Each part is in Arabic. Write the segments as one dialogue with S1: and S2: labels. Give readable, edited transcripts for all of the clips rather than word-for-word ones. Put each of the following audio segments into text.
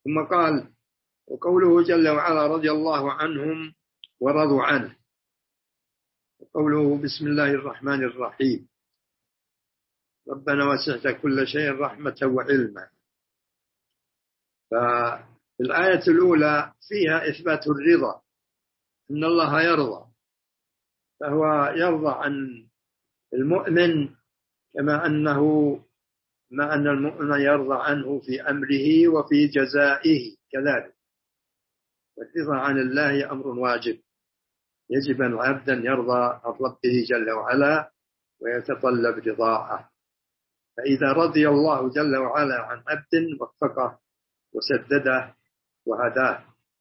S1: ثم قال: وقوله جل وعلا: رضي الله عنهم ورضوا عنه. وقوله: بسم الله الرحمن الرحيم. ربنا وسعت كل شيء رحمة وعلما. فالآية الأولى فيها إثبات الرضا، إن الله يرضى، فهو يرضى عن المؤمن كما أن المؤمن يرضى عنه في أمره وفي جزائه كذلك. والرضا عن الله أمر واجب، يجب أن عبدا يرضى عن ربه جل وعلا ويتطلب رضاءه. فإذا رضي الله جل وعلا عن عبد وفقه وسدده وهداه،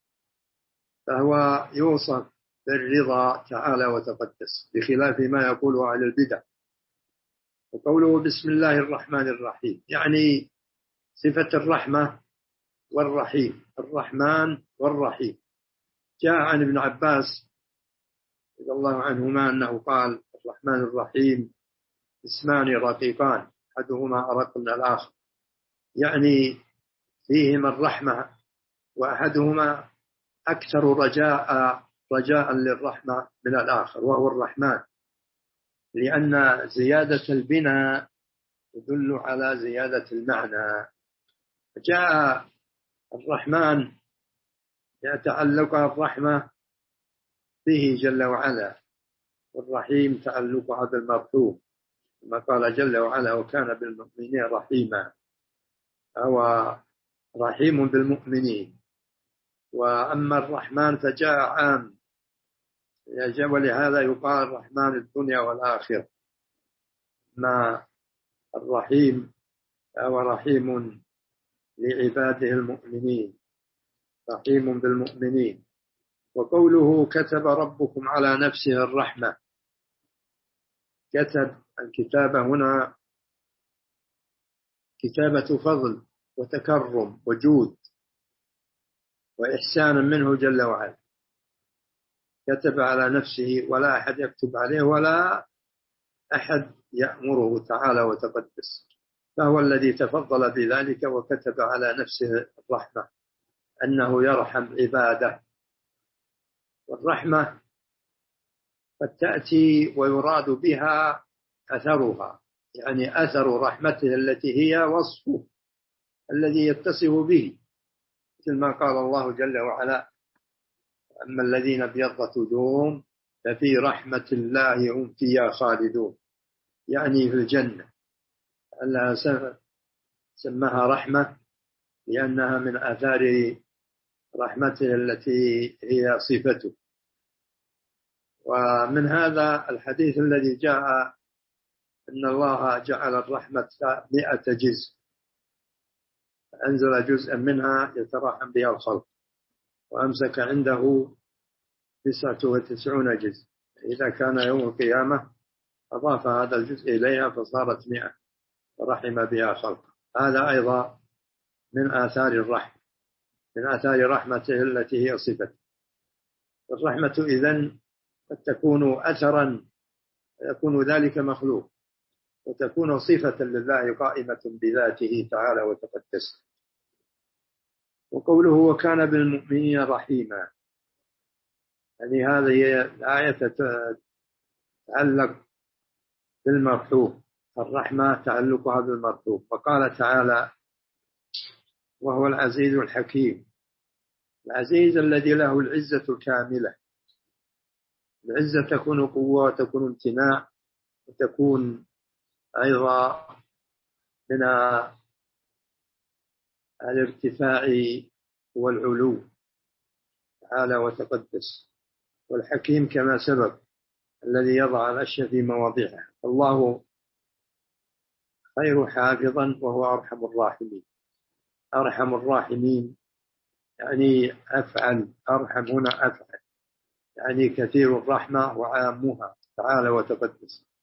S1: فهو يوصف بالرضا تعالى وتقدس، بخلاف ما يقوله أهل البدع. وقوله: بسم الله الرحمن الرحيم، يعني صفة الرحمة والرحيم، الرحمن والرحيم. جاء عن ابن عباس رضي الله عنهما أنه قال: الرحمن الرحيم اسمان رقيقان أحدهما أرق من الآخر، يعني فيهما الرحمة، وأحدهما أكثر رجاء للرحمة من الآخر، وهو الرحمن، لأن زيادة البناء تدل على زيادة المعنى. جاء الرحمن يتعلق الرحمة به جل وعلا، والرحيم تعلقها بالمرحوم، كما قال جل وعلا: وكان بالمؤمنين رحيما، هو رحيم بالمؤمنين. وأما الرحمن فجاء عام، ولهذا يقال رحمن الدنيا والآخرة. ما الرحيم هو رحيم لعباده المؤمنين، رحيم بالمؤمنين. وقوله: كتب ربكم على نفسه الرحمة. كتب، الكتابة هنا كتابة فضل وتكرم وجود وإحسان منه جل وعلا. كتب على نفسه، ولا أحد يكتب عليه ولا أحد يأمره تعالى وتقدس، فهو الذي تفضل بذلك وكتب على نفسه الرحمة، أنه يرحم عباده. والرحمة قد تأتي ويراد بها أثرها، يعني أثر رحمته التي هي وصفه الذي يتصف به، مثل ما قال الله جل وعلا: أما الذين ابيضت وجوههم ففي رحمة الله هم فيها خالدون، يعني في الجنة. الله سماها رحمة لأنها من آثار رحمته التي هي صفته. ومن هذا الحديث الذي جاء أن الله جعل الرحمة 100 جزء، أنزل جزءا منها يتراحم بها الخلق، وأمسك عنده 99 جزء. إذا كان يوم القيامة أضاف هذا الجزء إليها فصارت 100 ورحم بها خلق. هذا أيضا من آثار الرحمة، من آثار رحمته التي هي صفة. الرحمة إذن قد تكون أثرا، يكون ذلك مخلوق، وتكون صفة لله قائمة بذاته تعالى وتقدس. وقوله: وكان بالمؤمنين رحيما، يعني هذه الآية تتعلق بالمرحوم، الرحمة تعلقها بالمرحوم. وقال تعالى: وهو العزيز الحكيم. العزيز الذي له العزة الكاملة. العزة تكون قوة وتكون امتناع وتكون أيضا من الارتفاع والعلو تعالى وتقدس. والحكيم كما سبق الذي يضع الأشياء في مواضعها. الله خير حافظا وهو أرحم الراحمين. أرحم الراحمين يعني أفعل، أرحم هنا أفعل، يعني كثير الرحمة وعامها تعالى وتقدس.